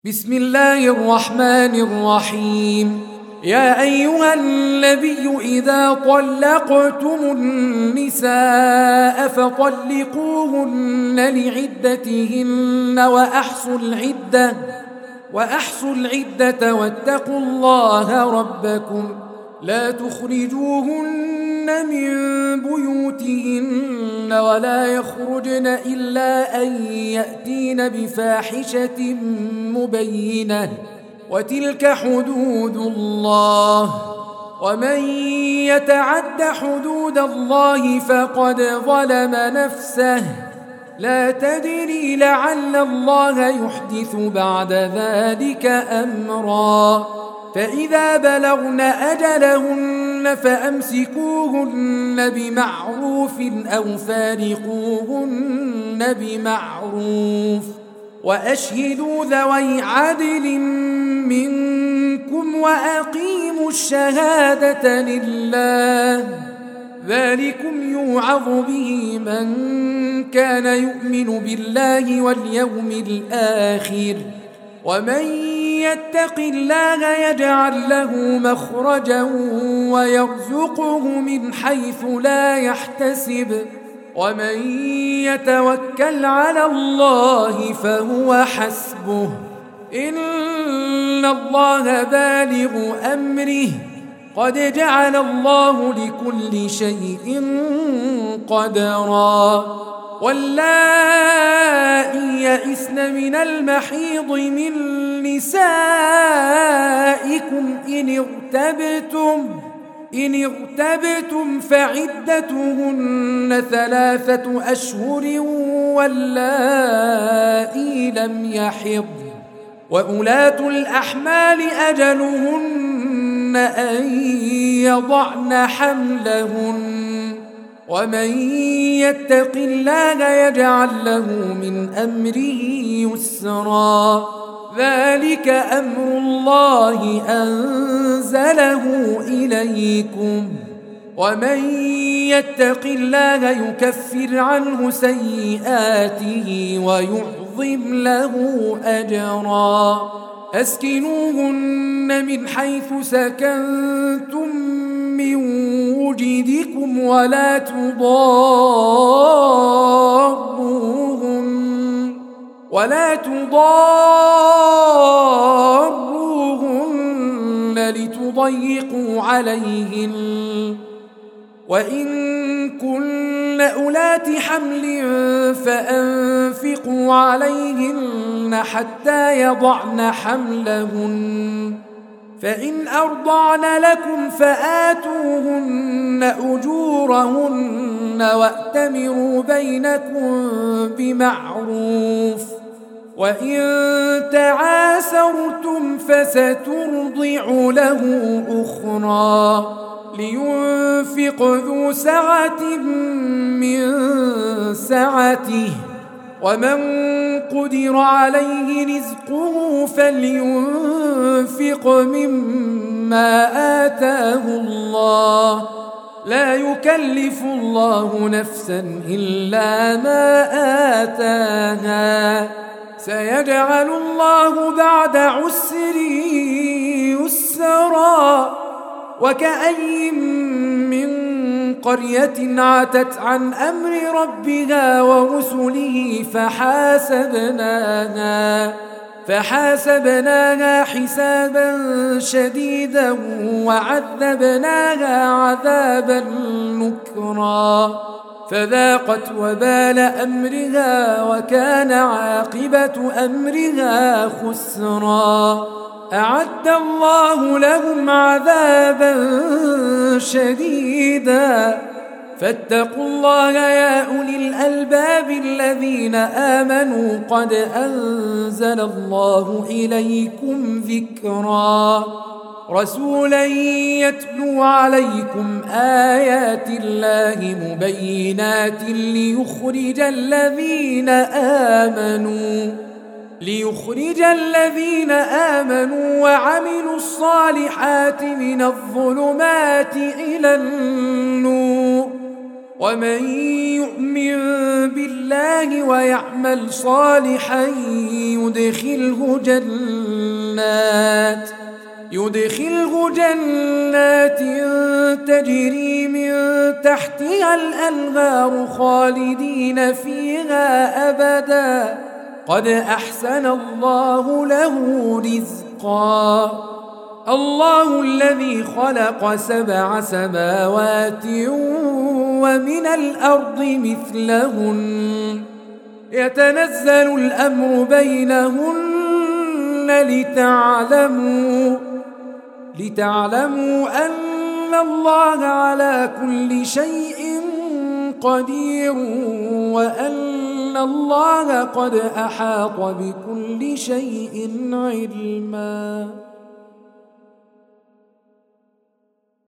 بسم الله الرحمن الرحيم. يا أيها النبي إذا طلقتم النساء فطلقوهن لعدتهن وأحصوا العدة واتقوا الله ربكم لا تخرجوهن من بيوتهن ولا يخرجن إلا أن يأتين بفاحشة مبينة وتلك حدود الله ومن يتعد حدود الله فقد ظلم نفسه لا تدري لعل الله يحدث بعد ذلك أمرا. فإذا بلغن أجلهن فأمسكوهن بمعروف أو فارقوهن بمعروف وأشهدوا ذوي عدل منكم وأقيموا الشهادة لله ذلكم يوعظ به من كان يؤمن بالله واليوم الآخر ومن يتق الله يجعل له مخرجا ويرزقه من حيث لا يحتسب ومن يتوكل على الله فهو حسبه إن الله بالغ أمره قد جعل الله لكل شيء قدرا. واللائي يئسن من المحيض من نسائكم إن ارتبتم فعدتهن 3 أشهر واللائي لم يحض وأولاة الأحمال أجلهن أن يضعن حملهن ومن يتق الله يجعل له من أمره يسرا ذلك أمر الله أنزله إليكم ومن يتق الله يكفر عنه سيئاته ويعظم له أجرا. أسكنوهن من حيث سكنتم من وجدكم ولا تضاروهن لتضيقوا عليهن وإن كن أولات حمل فأنفقوا عليهن حتى يضعن حملهن فإن أرضعن لكم فآتوهن أجورهن وأتمروا بينكم بمعروف وإن تعاسرتم فسترضع له أخرى لينفق ذو سعة من سعته ومن قدر عليه رزقه فلينفق مما آتاه الله لا يكلف الله نفسا إلا ما آتاها سيجعل الله بعد عسر يسرا. وكأي من قرية عتت عن أمر ربها ورسله فحاسبناها حسابا شديدا وعذبناها عذابا نكرا فذاقت وبال أمرها وكان عاقبة أمرها خسرا. أعد الله لهم عذابا شديدا فاتقوا الله يا أولي الألباب الذين آمنوا قد أنزل الله إليكم ذكرا رسولا يتلو عليكم آيات الله مبينات ليخرج الذين آمنوا وعملوا الصالحات من الظلمات إلى النور ومن يؤمن بالله ويعمل صالحا يدخله جنات تجري من تحتها الأنهار خالدين فيها أبدا قد أحسن الله له رزقا. الله الذي خلق 7 سماوات ومن الأرض مثلهن يتنزل الأمر بينهن لتعلموا أن الله على كل شيء قدير وأن الله قد أحاط بكل شيء علما.